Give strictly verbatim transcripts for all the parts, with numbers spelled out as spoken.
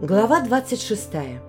Глава двадцать шестая.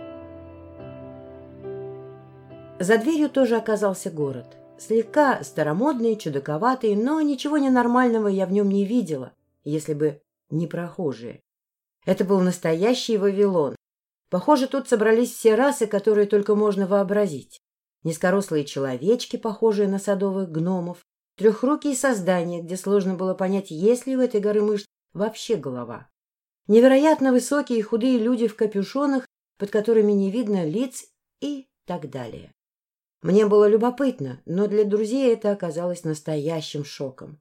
За дверью тоже оказался город. Слегка старомодный, чудаковатый, но ничего ненормального я в нем не видела, если бы не прохожие. Это был настоящий Вавилон. Похоже, тут собрались все расы, которые только можно вообразить. Низкорослые человечки, похожие на садовых гномов, трехрукие создания, где сложно было понять, есть ли у этой горы мышц вообще голова. Невероятно высокие и худые люди в капюшонах, под которыми не видно лиц и так далее. Мне было любопытно, но для друзей это оказалось настоящим шоком.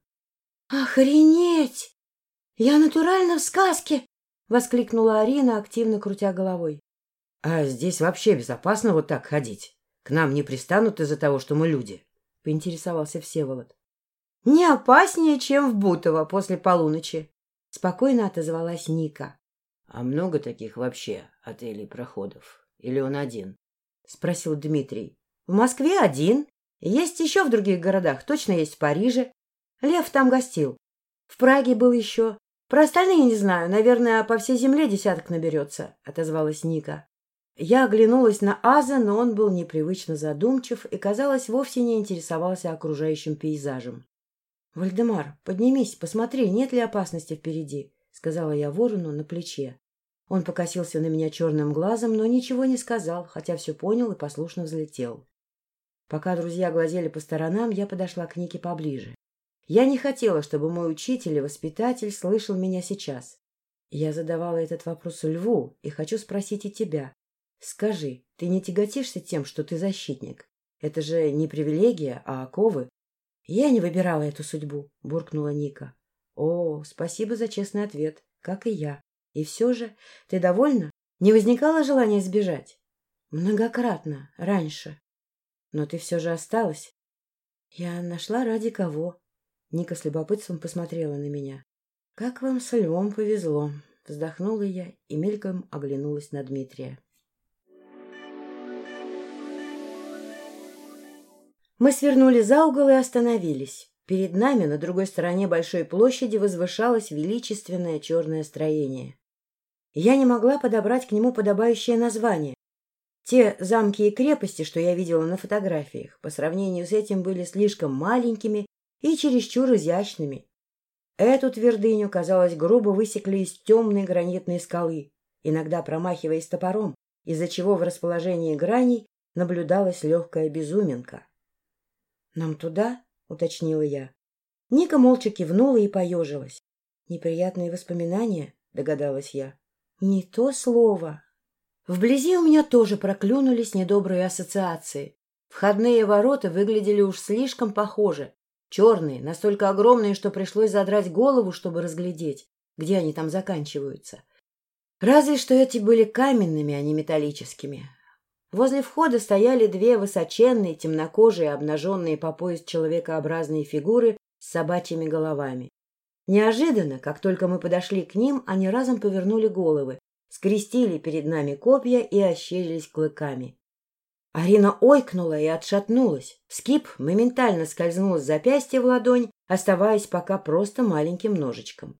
«Охренеть! Я натурально в сказке!» — воскликнула Арина, активно крутя головой. «А здесь вообще безопасно вот так ходить? К нам не пристанут из-за того, что мы люди?» — поинтересовался Всеволод. «Не опаснее, чем в Бутово после полуночи», — спокойно отозвалась Ника. — А много таких вообще отелей-проходов? Или он один? — спросил Дмитрий. — В Москве один. Есть еще в других городах. Точно есть в Париже. Лев там гостил. В Праге был еще. Про остальные не знаю. Наверное, по всей земле десяток наберется, — отозвалась Ника. Я оглянулась на Аза, но он был непривычно задумчив и, казалось, вовсе не интересовался окружающим пейзажем. — Вальдемар, поднимись, посмотри, нет ли опасности впереди, — сказала я ворону на плече. Он покосился на меня черным глазом, но ничего не сказал, хотя все понял и послушно взлетел. Пока друзья глазели по сторонам, я подошла к Нике поближе. Я не хотела, чтобы мой учитель и воспитатель слышал меня сейчас. Я задавала этот вопрос Льву и хочу спросить и тебя. Скажи, ты не тяготишься тем, что ты защитник? Это же не привилегия, а оковы. — Я не выбирала эту судьбу, — буркнула Ника. — О, спасибо за честный ответ, как и я. И все же, ты довольна? Не возникало желания сбежать? — Многократно, раньше. Но ты все же осталась. — Я нашла ради кого. Ника с любопытством посмотрела на меня. — Как вам с Львом повезло, — вздохнула я и мельком оглянулась на Дмитрия. Мы свернули за угол и остановились. Перед нами, на другой стороне большой площади, возвышалось величественное черное строение. Я не могла подобрать к нему подобающее название. Те замки и крепости, что я видела на фотографиях, по сравнению с этим были слишком маленькими и чересчур изящными. Эту твердыню, казалось, грубо высекли из темной гранитной скалы, иногда промахиваясь топором, из-за чего в расположении граней наблюдалась легкая безуминка. — Нам туда? — уточнила я. Ника молча кивнула и поежилась. — Неприятные воспоминания? — догадалась я. — Не то слово. Вблизи у меня тоже проклюнулись недобрые ассоциации. Входные ворота выглядели уж слишком похоже. Черные, настолько огромные, что пришлось задрать голову, чтобы разглядеть, где они там заканчиваются. Разве что эти были каменными, а не металлическими. Возле входа стояли две высоченные, темнокожие, обнаженные по пояс человекообразные фигуры с собачьими головами. Неожиданно, как только мы подошли к ним, они разом повернули головы, скрестили перед нами копья и ощерились клыками. Арина ойкнула и отшатнулась. Скип моментально скользнул с запястья в ладонь, оставаясь пока просто маленьким ножичком.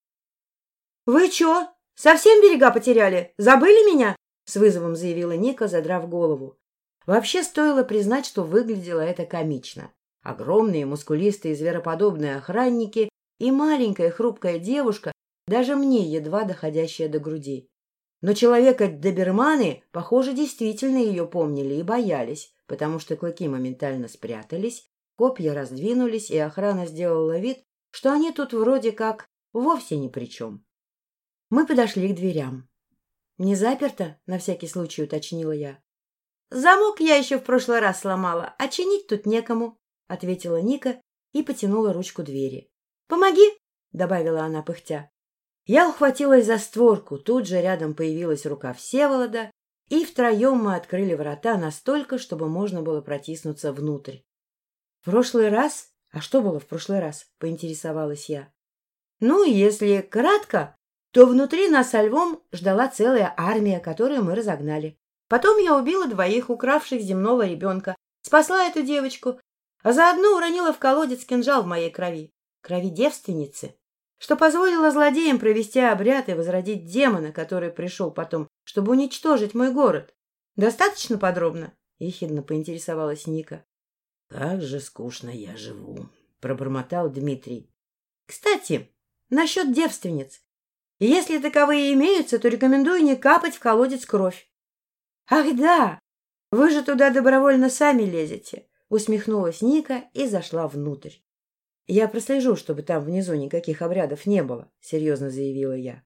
— Вы чё, совсем берега потеряли? Забыли меня? — с вызовом заявила Ника, задрав голову. Вообще стоило признать, что выглядело это комично. Огромные, мускулистые, звероподобные охранники и маленькая хрупкая девушка, даже мне едва доходящая до груди. Но человека-доберманы, похоже, действительно ее помнили и боялись, потому что клыки моментально спрятались, копья раздвинулись, и охрана сделала вид, что они тут вроде как вовсе ни при чем. Мы подошли к дверям. — Не заперто? — на всякий случай уточнила я. — Замок я еще в прошлый раз сломала, а чинить тут некому, — ответила Ника и потянула ручку двери. — Помоги! — добавила она пыхтя. Я ухватилась за створку, тут же рядом появилась рука Всеволода, и втроем мы открыли врата настолько, чтобы можно было протиснуться внутрь. — В прошлый раз? А что было в прошлый раз? — поинтересовалась я. — Ну, если кратко, то внутри нас со Львом ждала целая армия, которую мы разогнали. Потом я убила двоих укравших земного ребенка, спасла эту девочку, а заодно уронила в колодец кинжал в моей крови, крови девственницы. что позволило злодеям провести обряд и возродить демона, который пришел потом, чтобы уничтожить мой город. Достаточно подробно? — ехидно поинтересовалась Ника. — Как же скучно я живу, — пробормотал Дмитрий. — Кстати, насчет девственниц. Если таковые имеются, то рекомендую не капать в колодец кровь. — Ах да! Вы же туда добровольно сами лезете, — усмехнулась Ника и зашла внутрь. — Я прослежу, чтобы там внизу никаких обрядов не было, — серьезно заявила я.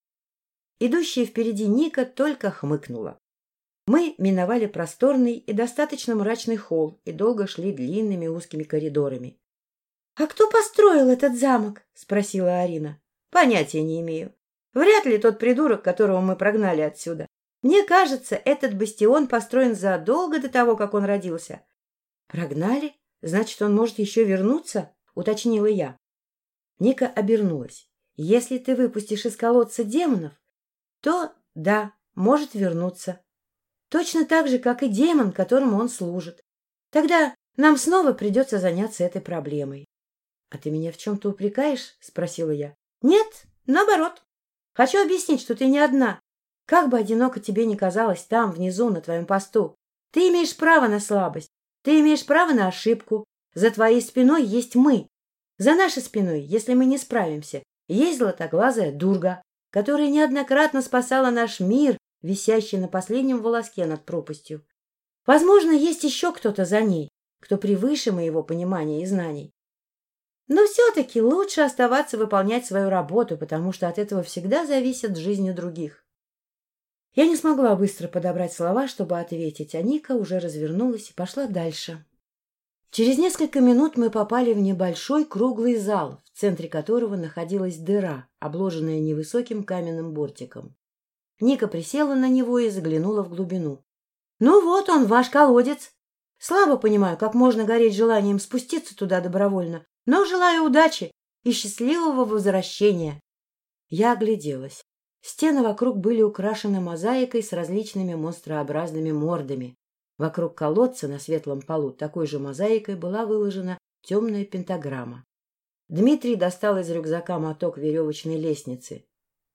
Идущая впереди Ника только хмыкнула. Мы миновали просторный и достаточно мрачный холл и долго шли длинными узкими коридорами. — А кто построил этот замок? — спросила Арина. — Понятия не имею. Вряд ли тот придурок, которого мы прогнали отсюда. Мне кажется, этот бастион построен задолго до того, как он родился. — Прогнали? Значит, он может еще вернуться? — уточнила я. Ника обернулась. — Если ты выпустишь из колодца демонов, то, да, может вернуться. Точно так же, как и демон, которому он служит. Тогда нам снова придется заняться этой проблемой. — А ты меня в чем-то упрекаешь? — спросила я. — Нет, наоборот. Хочу объяснить, что ты не одна. Как бы одиноко тебе ни казалось там, внизу, на твоем посту, ты имеешь право на слабость, ты имеешь право на ошибку. За твоей спиной есть мы. За нашей спиной, если мы не справимся, есть златоглазая Дурга, которая неоднократно спасала наш мир, висящий на последнем волоске над пропастью. Возможно, есть еще кто-то за ней, кто превыше моего понимания и знаний. Но все-таки лучше оставаться выполнять свою работу, потому что от этого всегда зависит жизнь других. Я не смогла быстро подобрать слова, чтобы ответить, а Ника уже развернулась и пошла дальше. Через несколько минут мы попали в небольшой круглый зал, в центре которого находилась дыра, обложенная невысоким каменным бортиком. Ника присела на него и заглянула в глубину. — Ну вот он, ваш колодец. Слабо понимаю, как можно гореть желанием спуститься туда добровольно, но желаю удачи и счастливого возвращения. Я огляделась. Стены вокруг были украшены мозаикой с различными монстрообразными мордами. Вокруг колодца на светлом полу такой же мозаикой была выложена темная пентаграмма. Дмитрий достал из рюкзака моток веревочной лестницы.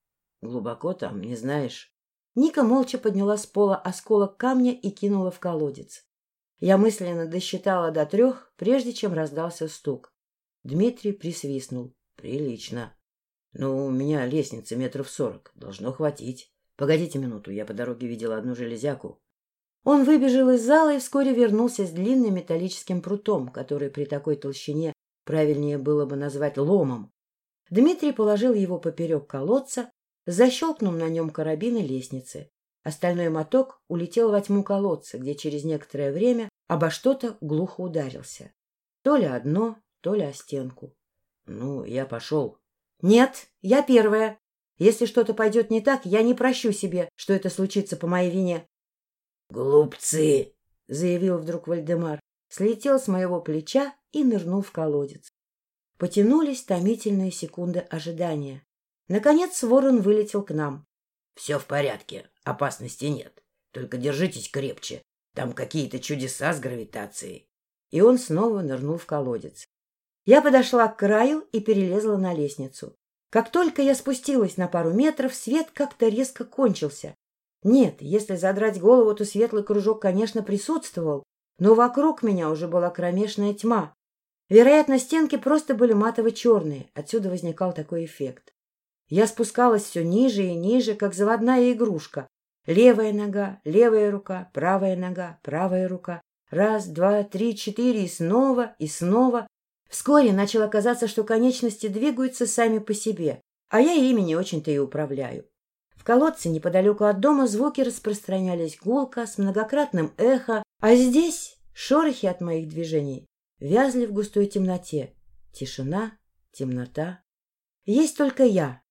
— Глубоко там, не знаешь? Ника молча подняла с пола осколок камня и кинула в колодец. Я мысленно досчитала до трех, прежде чем раздался стук. Дмитрий присвистнул. — Прилично. — Ну, у меня лестница метров сорок. Должно хватить. Погодите минуту, я по дороге видела одну железяку. Он выбежал из зала и вскоре вернулся с длинным металлическим прутом, который при такой толщине правильнее было бы назвать ломом. Дмитрий положил его поперек колодца, защелкнул на нем карабин и лестницы. Остальной моток улетел во тьму колодца, где через некоторое время обо что-то глухо ударился. То ли одно, то ли о стенку. — Ну, я пошел. — Нет, я первая. Если что-то пойдет не так, я не прощу себе, что это случится по моей вине. — Глупцы! — заявил вдруг Вальдемар, слетел с моего плеча и нырнул в колодец. Потянулись томительные секунды ожидания. Наконец ворон вылетел к нам. — Все в порядке, опасности нет. Только держитесь крепче. Там какие-то чудеса с гравитацией. И он снова нырнул в колодец. Я подошла к краю и перелезла на лестницу. Как только я спустилась на пару метров, свет как-то резко кончился. Нет, если задрать голову, то светлый кружок, конечно, присутствовал, но вокруг меня уже была кромешная тьма. Вероятно, стенки просто были матово-черные, отсюда возникал такой эффект. Я спускалась все ниже и ниже, как заводная игрушка. Левая нога, левая рука, правая нога, правая рука. Раз, два, три, четыре, и снова, и снова. Вскоре начало казаться, что конечности двигаются сами по себе, а я ими не очень-то и управляю. В колодце неподалеку от дома звуки распространялись гулко, с многократным эхо, а здесь шорохи от моих движений вязли в густой темноте. Тишина, темнота. Есть только я.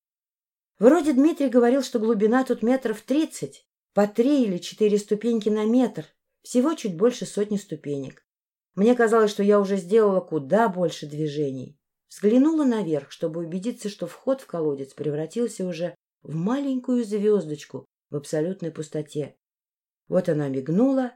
Вроде Дмитрий говорил, что глубина тут метров тридцать, по три или четыре ступеньки на метр, всего чуть больше сотни ступенек. Мне казалось, что я уже сделала куда больше движений. Взглянула наверх, чтобы убедиться, что вход в колодец превратился уже в маленькую звездочку в абсолютной пустоте. Вот она мигнула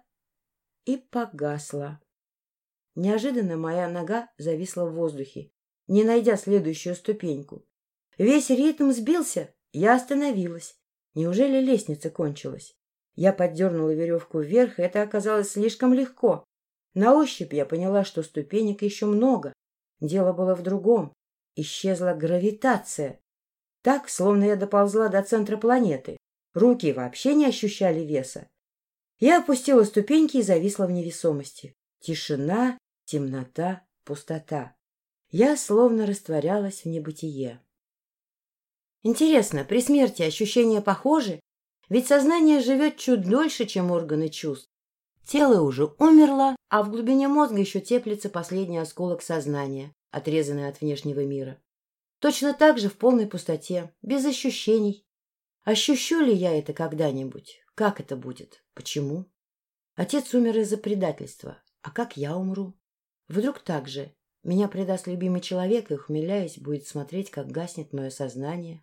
и погасла. Неожиданно моя нога зависла в воздухе, не найдя следующую ступеньку. Весь ритм сбился. Я остановилась. Неужели лестница кончилась? Я поддернула веревку вверх, и это оказалось слишком легко. На ощупь я поняла, что ступенек еще много. Дело было в другом. Исчезла гравитация. Так, словно я доползла до центра планеты. Руки вообще не ощущали веса. Я опустила ступеньки и зависла в невесомости. Тишина, темнота, пустота. Я словно растворялась в небытие. Интересно, при смерти ощущения похожи? Ведь сознание живет чуть дольше, чем органы чувств. Тело уже умерло, а в глубине мозга еще теплится последний осколок сознания, отрезанный от внешнего мира. Точно так же в полной пустоте, без ощущений. Ощущу ли я это когда-нибудь? Как это будет? Почему? Отец умер из-за предательства. А как я умру? Вдруг так же меня предаст любимый человек и, ухмыляясь, будет смотреть, как гаснет мое сознание?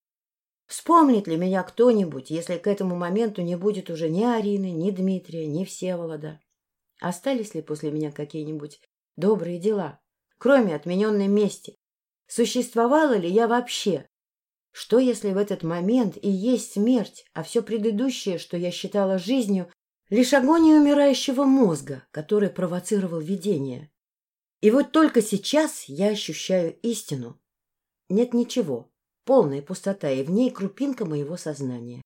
Вспомнит ли меня кто-нибудь, если к этому моменту не будет уже ни Арины, ни Дмитрия, ни Всеволода? Остались ли после меня какие-нибудь добрые дела, кроме отмененной мести? Существовала ли я вообще? Что, если в этот момент и есть смерть, а все предыдущее, что я считала жизнью, лишь агония умирающего мозга, который провоцировал видение? И вот только сейчас я ощущаю истину. Нет ничего, полная пустота, и в ней крупинка моего сознания.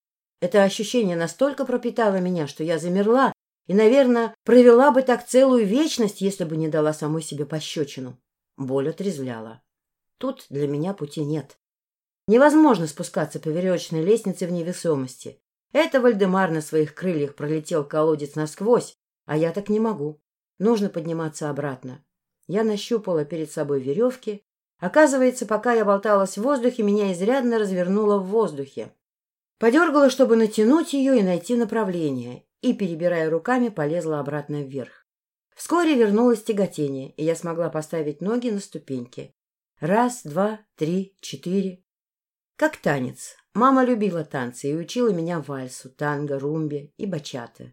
Это ощущение настолько пропитало меня, что я замерла и, наверное, провела бы так целую вечность, если бы не дала самой себе пощечину. Боль отрезвляла. Тут для меня пути нет. Невозможно спускаться по веревочной лестнице в невесомости. Это Вальдемар на своих крыльях пролетел колодец насквозь, а я так не могу. Нужно подниматься обратно. Я нащупала перед собой веревки. Оказывается, пока я болталась в воздухе, меня изрядно развернуло в воздухе. Подергала, чтобы натянуть ее и найти направление, и, перебирая руками, полезла обратно вверх. Вскоре вернулось тяготение, и я смогла поставить ноги на ступеньки. Раз, два, три, четыре. Как танец. Мама любила танцы и учила меня вальсу, танго, румбе и бачате.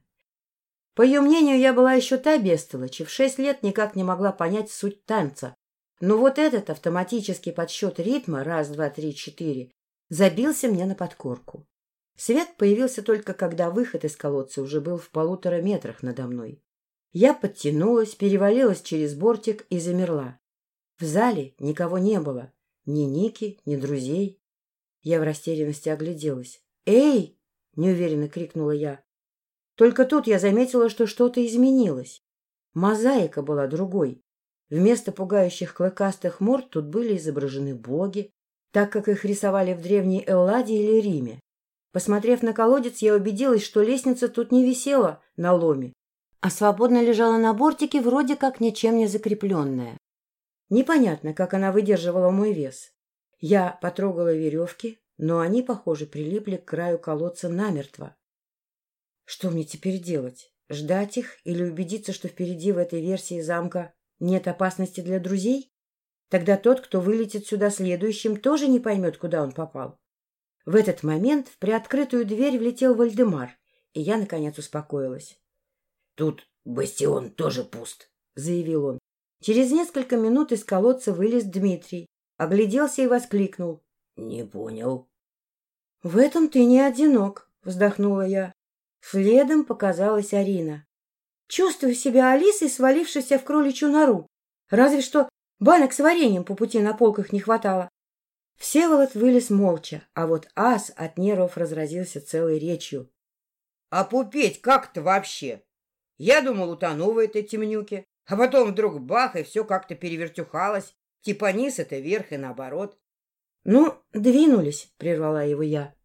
По ее мнению, я была еще та бестолочь, и в шесть лет никак не могла понять суть танца. Но вот этот автоматический подсчет ритма раз, два, три, четыре забился мне на подкорку. Свет появился только когда выход из колодца уже был в полутора метрах надо мной. Я подтянулась, перевалилась через бортик и замерла. В зале никого не было, ни Ники, ни друзей. Я в растерянности огляделась. «Эй!» — неуверенно крикнула я. Только тут я заметила, что что-то изменилось. Мозаика была другой. Вместо пугающих клыкастых морд тут были изображены боги, так как их рисовали в древней Элладе или Риме. Посмотрев на колодец, я убедилась, что лестница тут не висела на ломе, а свободно лежала на бортике, вроде как ничем не закрепленная. Непонятно, как она выдерживала мой вес. Я потрогала веревки, но они, похоже, прилипли к краю колодца намертво. Что мне теперь делать? Ждать их или убедиться, что впереди в этой версии замка нет опасности для друзей? Тогда тот, кто вылетит сюда следующим, тоже не поймет, куда он попал. В этот момент в приоткрытую дверь влетел Вальдемар, и я, наконец, успокоилась. — Тут бастион тоже пуст, — заявил он. Через несколько минут из колодца вылез Дмитрий, огляделся и воскликнул. — Не понял. — В этом ты не одинок, — вздохнула я. Следом показалась Арина. — Чувствую себя Алисой, свалившейся в кроличью нору. Разве что банок с вареньем по пути на полках не хватало. Всеволод вылез молча, а вот ас от нервов разразился целой речью. — А пупеть как-то вообще? Я думал, утону в этой темнюке, а потом вдруг бах, и все как-то перевертюхалось. Типа низ — это верх и наоборот. — Ну, двинулись, — прервала его я.